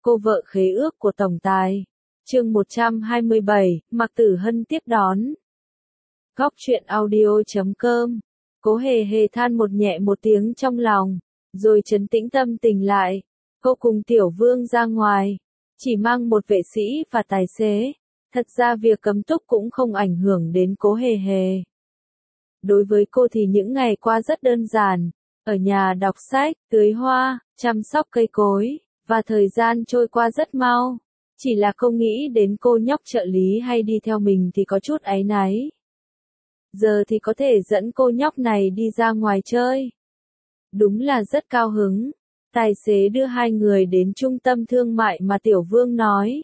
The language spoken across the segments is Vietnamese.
Cô vợ khế ước của tổng tài. Chương 127, Mạc Tử Hân tiếp đón. Góc truyện audio.com. Cố hề hề than nhẹ một tiếng trong lòng, rồi trấn tĩnh tâm tình lại. Cô cùng Tiểu Vương ra ngoài, chỉ mang một vệ sĩ và tài xế. Thật ra việc cấm túc cũng không ảnh hưởng đến Cố hề hề. Đối với cô thì những ngày qua rất đơn giản, ở nhà đọc sách, tưới hoa, chăm sóc cây cối, và thời gian trôi qua rất mau. Chỉ là không nghĩ đến cô nhóc trợ lý hay đi theo mình thì có chút áy náy. Giờ thì có thể dẫn cô nhóc này đi ra ngoài chơi. Đúng là rất cao hứng. Tài xế đưa hai người đến trung tâm thương mại mà Tiểu Vương nói.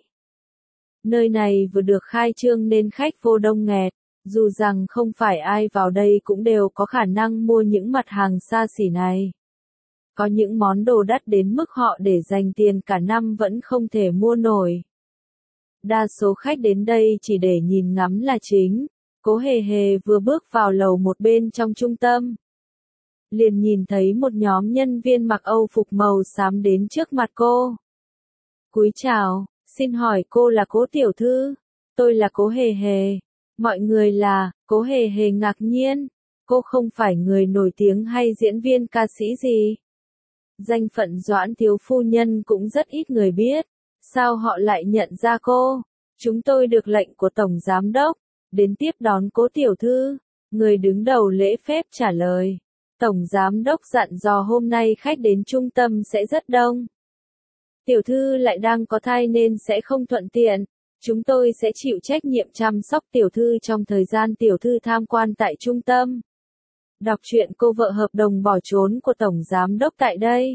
Nơi này vừa được khai trương nên khách vô đông nghẹt, dù rằng không phải ai vào đây cũng đều có khả năng mua những mặt hàng xa xỉ này. Có những món đồ đắt đến mức họ để dành tiền cả năm vẫn không thể mua nổi. Đa số khách đến đây chỉ để nhìn ngắm là chính. Cố hề hề vừa bước vào lầu một bên trong trung tâm, liền nhìn thấy một nhóm nhân viên mặc Âu phục màu xám đến trước mặt cô. Cúi chào, xin hỏi cô là Cố tiểu thư? Tôi là Cố hề hề. Mọi người là, Cố hề hề ngạc nhiên. Cô không phải người nổi tiếng hay diễn viên ca sĩ gì. Danh phận Doãn thiếu phu nhân cũng rất ít người biết. Sao họ lại nhận ra cô? Chúng tôi được lệnh của Tổng Giám đốc đến tiếp đón Cố tiểu thư. Người đứng đầu lễ phép trả lời. Tổng Giám đốc dặn dò hôm nay khách đến trung tâm sẽ rất đông. Tiểu thư lại đang có thai nên sẽ không thuận tiện. Chúng tôi sẽ chịu trách nhiệm chăm sóc tiểu thư trong thời gian tiểu thư tham quan tại trung tâm. Đọc truyện cô vợ hợp đồng bỏ trốn của Tổng Giám đốc tại đây.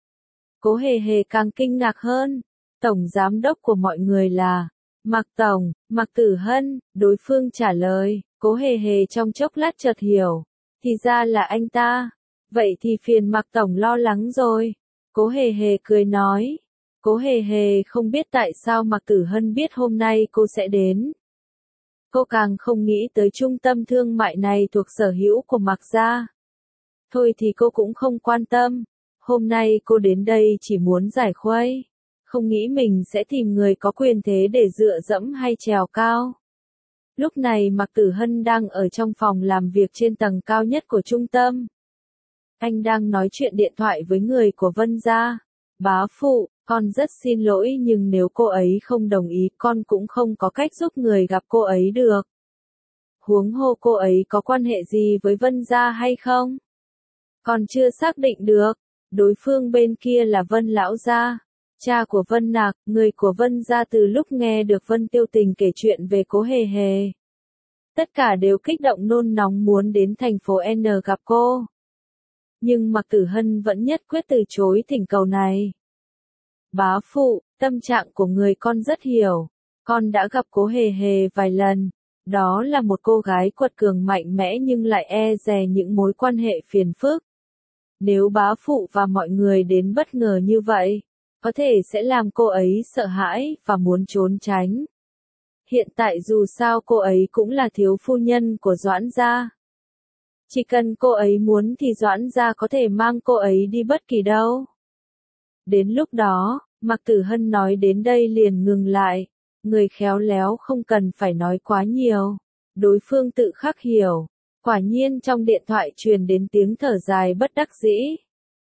Cố hề hề càng kinh ngạc hơn. Tổng Giám đốc của mọi người là Mạc Tổng, Mạc Tử Hân. Đối phương trả lời. Cố hề hề trong chốc lát chợt hiểu. Thì ra là anh ta. Vậy thì phiền Mạc Tổng lo lắng rồi. Cố hề hề cười nói. Cố hề hề không biết tại sao Mạc Tử Hân biết hôm nay cô sẽ đến. Cô càng không nghĩ tới trung tâm thương mại này thuộc sở hữu của Mạc gia. Thôi thì cô cũng không quan tâm. Hôm nay cô đến đây chỉ muốn giải khuây. Không nghĩ mình sẽ tìm người có quyền thế để dựa dẫm hay trèo cao. Lúc này Mạc Tử Hân đang ở trong phòng làm việc trên tầng cao nhất của trung tâm. Anh đang nói chuyện điện thoại với người của Vân gia. Bá phụ, con rất xin lỗi nhưng nếu cô ấy không đồng ý con cũng không có cách giúp người gặp cô ấy được. Huống hồ cô ấy có quan hệ gì với Vân gia hay không? Còn chưa xác định được. Đối phương bên kia là Vân lão gia, cha của Vân Nạc, người của Vân gia. Từ lúc nghe được Vân Tiêu Tình kể chuyện về Cố hề hề, tất cả đều kích động nôn nóng muốn đến thành phố N gặp cô. Nhưng Mạc Tử Hân vẫn nhất quyết từ chối thỉnh cầu này. Bá phụ, tâm trạng của người con rất hiểu. Con đã gặp Cố hề hề vài lần. Đó là một cô gái quật cường mạnh mẽ nhưng lại e dè những mối quan hệ phiền phức. Nếu bá phụ và mọi người đến bất ngờ như vậy, có thể sẽ làm cô ấy sợ hãi và muốn trốn tránh. Hiện tại dù sao cô ấy cũng là thiếu phu nhân của Doãn gia. Chỉ cần cô ấy muốn thì Doãn gia có thể mang cô ấy đi bất kỳ đâu. Đến lúc đó, Mạc Tử Hân nói đến đây liền ngừng lại. Người khéo léo không cần phải nói quá nhiều. Đối phương tự khắc hiểu. Quả nhiên trong điện thoại truyền đến tiếng thở dài bất đắc dĩ.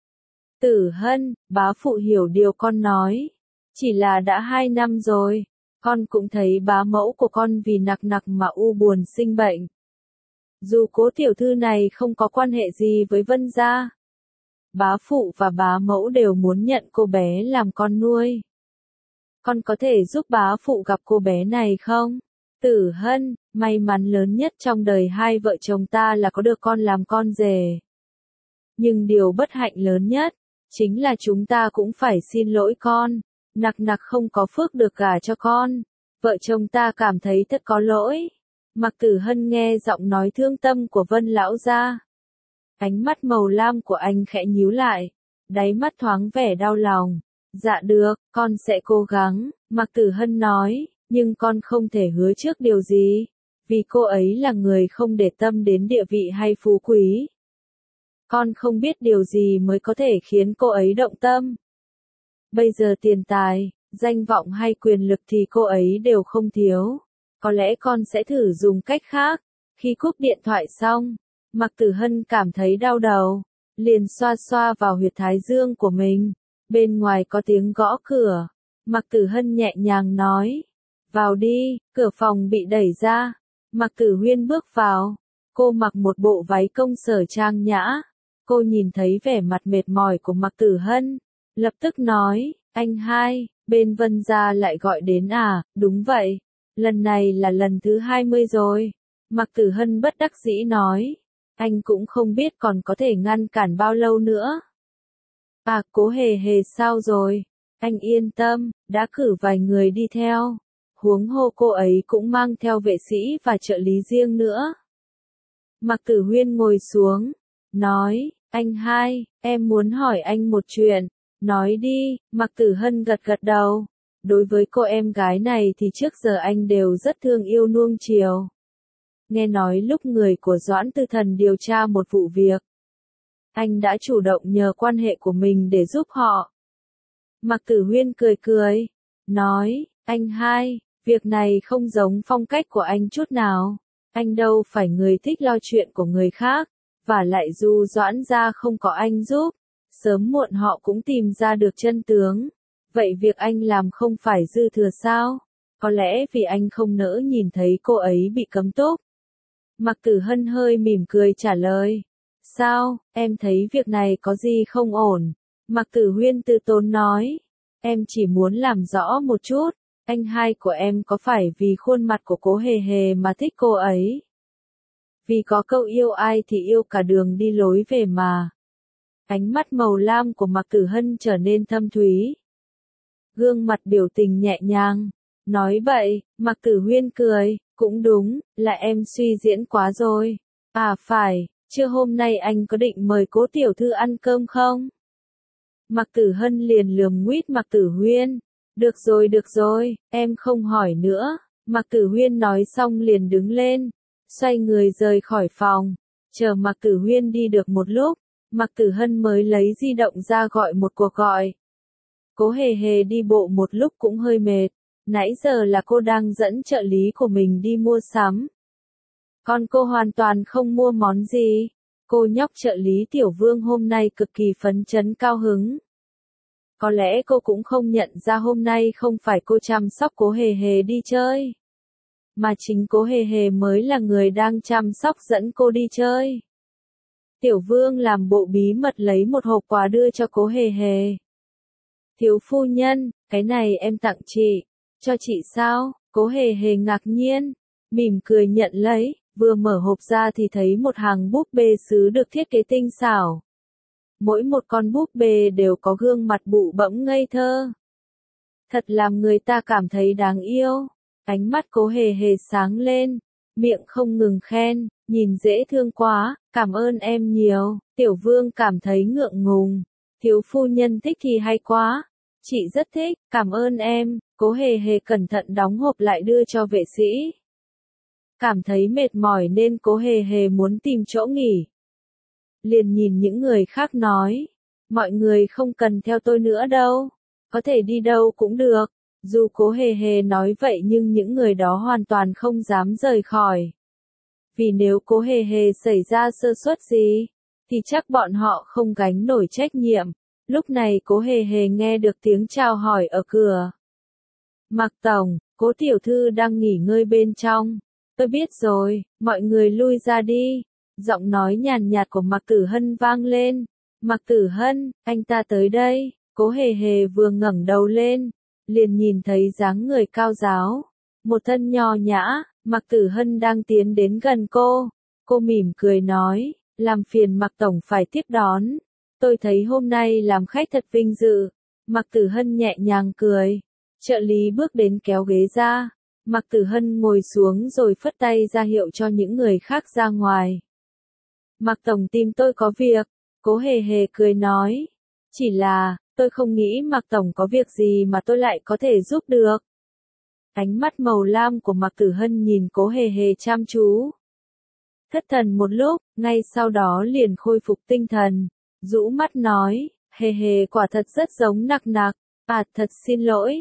Tử Hân, bá phụ hiểu điều con nói. Chỉ là đã 2 năm rồi. Con cũng thấy bá mẫu của con vì nặc mà u buồn sinh bệnh. Dù Cố tiểu thư này không có quan hệ gì với Vân gia, bá phụ và bá mẫu đều muốn nhận cô bé làm con nuôi. Con có thể giúp bá phụ gặp cô bé này không? Tử Hân, may mắn lớn nhất trong đời hai vợ chồng ta là có được con làm con rể. Nhưng điều bất hạnh lớn nhất, chính là chúng ta cũng phải xin lỗi con. Nặc không có phước được gả cho con. Vợ chồng ta cảm thấy thật có lỗi. Mạc Tử Hân nghe giọng nói thương tâm của Vân lão gia. Ánh mắt màu lam của anh khẽ nhíu lại. Đáy mắt thoáng vẻ đau lòng. Dạ được, con sẽ cố gắng, Mạc Tử Hân nói. Nhưng con không thể hứa trước điều gì. Vì cô ấy là người không để tâm đến địa vị hay phú quý. Con không biết điều gì mới có thể khiến cô ấy động tâm. Bây giờ tiền tài, danh vọng hay quyền lực thì cô ấy đều không thiếu. Có lẽ con sẽ thử dùng cách khác. Khi cúp điện thoại xong, Mạc Tử Hân cảm thấy đau đầu, liền xoa xoa vào huyệt thái dương của mình. Bên ngoài có tiếng gõ cửa. Mạc Tử Hân nhẹ nhàng nói, vào đi. Cửa phòng bị đẩy ra. Mạc Tử Huyên bước vào. Cô mặc một bộ váy công sở trang nhã. Cô nhìn thấy vẻ mặt mệt mỏi của Mạc Tử Hân, lập tức nói, anh hai, bên Vân gia lại gọi đến à? Đúng vậy, lần này là lần thứ 20 rồi. Mạc Tử Hân bất đắc dĩ nói, anh cũng không biết còn có thể ngăn cản bao lâu nữa. À, Cố Hề Hề sao rồi? Anh yên tâm, đã cử vài người đi theo. Huống hồ cô ấy cũng mang theo vệ sĩ và trợ lý riêng nữa. Mạc Tử Huyên ngồi xuống, nói, anh hai, em muốn hỏi anh một chuyện. Nói đi. Mạc Tử Hân gật gật đầu. Đối với cô em gái này thì trước giờ anh đều rất thương yêu nuông chiều. Nghe nói lúc người của Doãn Tư Thần điều tra một vụ việc, anh đã chủ động nhờ quan hệ của mình để giúp họ. Mạc Tử Huyên cười cười, nói, anh hai, việc này không giống phong cách của anh chút nào. Anh đâu phải người thích lo chuyện của người khác, và lại dù Doãn gia không có anh giúp, sớm muộn họ cũng tìm ra được chân tướng. Vậy việc anh làm không phải dư thừa sao? Có lẽ vì anh không nỡ nhìn thấy cô ấy bị cấm túc. Mạc Tử Hân hơi mỉm cười trả lời. Sao, em thấy việc này có gì không ổn? Mạc Tử Huyên từ tốn nói. Em chỉ muốn làm rõ một chút, anh hai của em có phải vì khuôn mặt của Cố Hề Hề mà thích cô ấy? Vì có câu yêu ai thì yêu cả đường đi lối về mà. Ánh mắt màu lam của Mạc Tử Hân trở nên thâm thúy. Gương mặt biểu tình nhẹ nhàng. Nói vậy, Mạc Tử Huyên cười, cũng đúng, là em suy diễn quá rồi. À phải, trưa hôm nay anh có định mời Cố tiểu thư ăn cơm không? Mạc Tử Hân liền lườm nguýt Mạc Tử Huyên. Được rồi, em không hỏi nữa. Mạc Tử Huyên nói xong liền đứng lên, xoay người rời khỏi phòng. Chờ Mạc Tử Huyên đi được một lúc, Mạc Tử Hân mới lấy di động ra gọi một cuộc gọi. Cố Hề Hề đi bộ một lúc cũng hơi mệt. Nãy giờ là cô đang dẫn trợ lý của mình đi mua sắm. Còn cô hoàn toàn không mua món gì. Cô nhóc trợ lý Tiểu Vương hôm nay cực kỳ phấn chấn cao hứng. Có lẽ cô cũng không nhận ra hôm nay không phải cô chăm sóc Cố Hề Hề đi chơi, mà chính Cố Hề Hề mới là người đang chăm sóc dẫn cô đi chơi. Tiểu Vương làm bộ bí mật lấy một hộp quà đưa cho Cố Hề Hề. Thiếu phu nhân, cái này em tặng chị. Cho chị sao? Cố Hề Hề ngạc nhiên, mỉm cười nhận lấy, vừa mở hộp ra thì thấy một hàng búp bê sứ được thiết kế tinh xảo. Mỗi một con búp bê đều có gương mặt bụ bẫm ngây thơ. Thật làm người ta cảm thấy đáng yêu. Ánh mắt Cố Hề Hề sáng lên, miệng không ngừng khen, nhìn dễ thương quá, cảm ơn em nhiều. Tiểu Vương cảm thấy ngượng ngùng. Thiếu phu nhân thích thì hay quá. Chị rất thích, cảm ơn em. Cố Hề Hề cẩn thận đóng hộp lại đưa cho vệ sĩ. Cảm thấy mệt mỏi nên Cố Hề Hề muốn tìm chỗ nghỉ. Liền nhìn những người khác nói, mọi người không cần theo tôi nữa đâu, có thể đi đâu cũng được. Dù Cố Hề Hề nói vậy nhưng những người đó hoàn toàn không dám rời khỏi. Vì nếu Cố Hề Hề xảy ra sơ suất gì, thì chắc bọn họ không gánh nổi trách nhiệm. Lúc này Cố Hề Hề nghe được tiếng chào hỏi ở cửa. Mạc Tổng, Cố tiểu thư đang nghỉ ngơi bên trong. Tôi biết rồi, mọi người lui ra đi. Giọng nói nhàn nhạt của Mạc Tử Hân vang lên. Mạc Tử Hân, anh ta tới đây. Cố Hề Hề vừa ngẩng đầu lên, liền nhìn thấy dáng người cao ráo, một thân nho nhã. Mạc Tử Hân đang tiến đến gần cô. Cô mỉm cười nói, làm phiền Mạc Tổng phải tiếp đón. Tôi thấy hôm nay làm khách thật vinh dự. Mạc Tử Hân nhẹ nhàng cười. Trợ lý bước đến kéo ghế ra. Mạc Tử Hân ngồi xuống rồi phất tay ra hiệu cho những người khác ra ngoài. Mạc Tổng tìm tôi có việc. Cố Hề Hề cười nói. Chỉ là, tôi không nghĩ Mạc Tổng có việc gì mà tôi lại có thể giúp được. Ánh mắt màu lam của Mạc Tử Hân nhìn Cố Hề Hề chăm chú. Thất thần một lúc, ngay sau đó liền khôi phục tinh thần. Rũ mắt nói, Hề Hề quả thật rất giống Nặc Nặc. À, thật xin lỗi,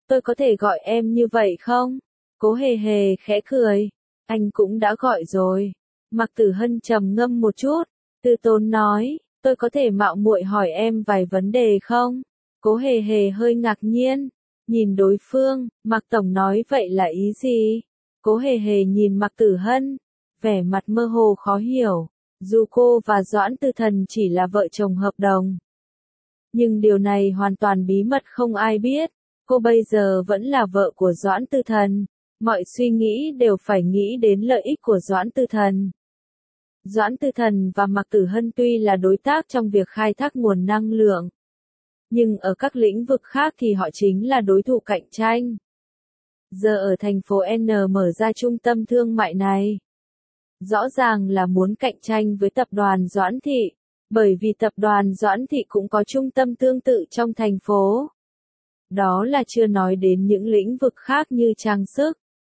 tôi có thể gọi em như vậy không? Cố Hề Hề khẽ cười. Anh cũng đã gọi rồi. Mạc Tử Hân trầm ngâm một chút, từ tốn nói, tôi có thể mạo muội hỏi em vài vấn đề không? Cố Hề Hề hơi ngạc nhiên, nhìn đối phương, Mạc Tổng nói vậy là ý gì? Cố Hề Hề nhìn Mạc Tử Hân, vẻ mặt mơ hồ khó hiểu, dù cô và Doãn Tư Thần chỉ là vợ chồng hợp đồng. Nhưng điều này hoàn toàn bí mật không ai biết, cô bây giờ vẫn là vợ của Doãn Tư Thần, mọi suy nghĩ đều phải nghĩ đến lợi ích của Doãn Tư Thần. Doãn Tư Thần và Mạc Tử Hân tuy là đối tác trong việc khai thác nguồn năng lượng, nhưng ở các lĩnh vực khác thì họ chính là đối thủ cạnh tranh. Giờ ở thành phố N mở ra trung tâm thương mại này, rõ ràng là muốn cạnh tranh với tập đoàn Doãn Thị, bởi vì tập đoàn Doãn Thị cũng có trung tâm tương tự trong thành phố. Đó là chưa nói đến những lĩnh vực khác như trang sức,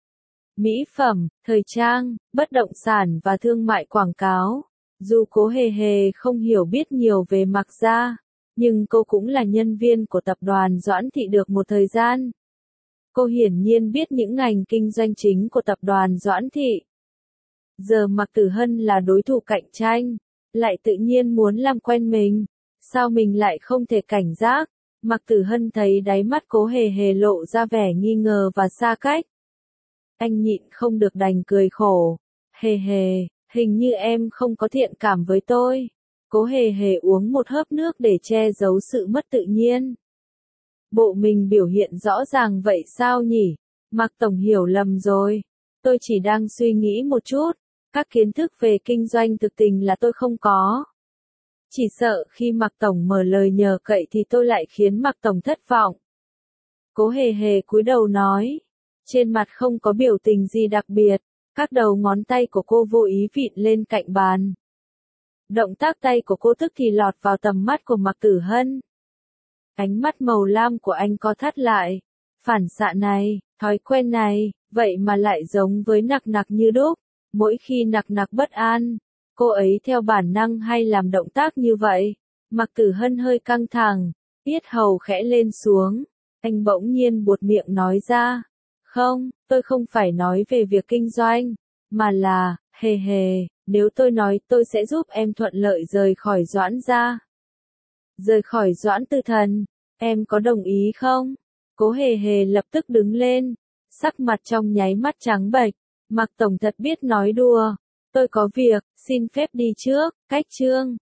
mỹ phẩm, thời trang, bất động sản và thương mại quảng cáo. Dù Cố Hề Hề không hiểu biết nhiều về Mạc gia, nhưng cô cũng là nhân viên của tập đoàn Doãn Thị được một thời gian. Cô hiển nhiên biết những ngành kinh doanh chính của tập đoàn Doãn Thị. Giờ Mạc Tử Hân là đối thủ cạnh tranh, lại tự nhiên muốn làm quen mình, sao mình lại không thể cảnh giác? Mạc Tử Hân thấy đáy mắt Cố Hề Hề lộ ra vẻ nghi ngờ và xa cách. Anh nhịn không được đành cười khổ. Hề Hề, hình như em không có thiện cảm với tôi. Cố Hề Hề uống một hớp nước để che giấu sự mất tự nhiên. Bộ mình biểu hiện rõ ràng vậy sao nhỉ? Mạc Tổng hiểu lầm rồi. Tôi chỉ đang suy nghĩ một chút. Các kiến thức về kinh doanh thực tình là tôi không có. Chỉ sợ khi Mạc Tổng mở lời nhờ cậy thì tôi lại khiến Mạc Tổng thất vọng. Cố Hề Hề cúi đầu nói. Trên mặt không có biểu tình gì đặc biệt. Các đầu ngón tay của cô vô ý vịn lên cạnh bàn. Động tác tay của cô tức thì lọt vào tầm mắt của Mạc Tử Hân. Ánh mắt màu lam của anh co thắt lại. Phản xạ này, thói quen này, vậy mà lại giống với Nặc Nặc như đúc. Mỗi khi Nặc Nặc bất an, cô ấy theo bản năng hay làm động tác như vậy. Mạc Tử Hân hơi căng thẳng, yết hầu khẽ lên xuống. Anh bỗng nhiên buột miệng nói ra. Không, tôi không phải nói về việc kinh doanh, mà là, Hề Hề, nếu tôi nói tôi sẽ giúp em thuận lợi rời khỏi Doãn gia. Rời khỏi Doãn Tư Thần, em có đồng ý không? Cố Hề Hề lập tức đứng lên, sắc mặt trong nháy mắt trắng bệch. Mạc Tổng thật biết nói đùa. Tôi có việc, xin phép đi trước, cách chương.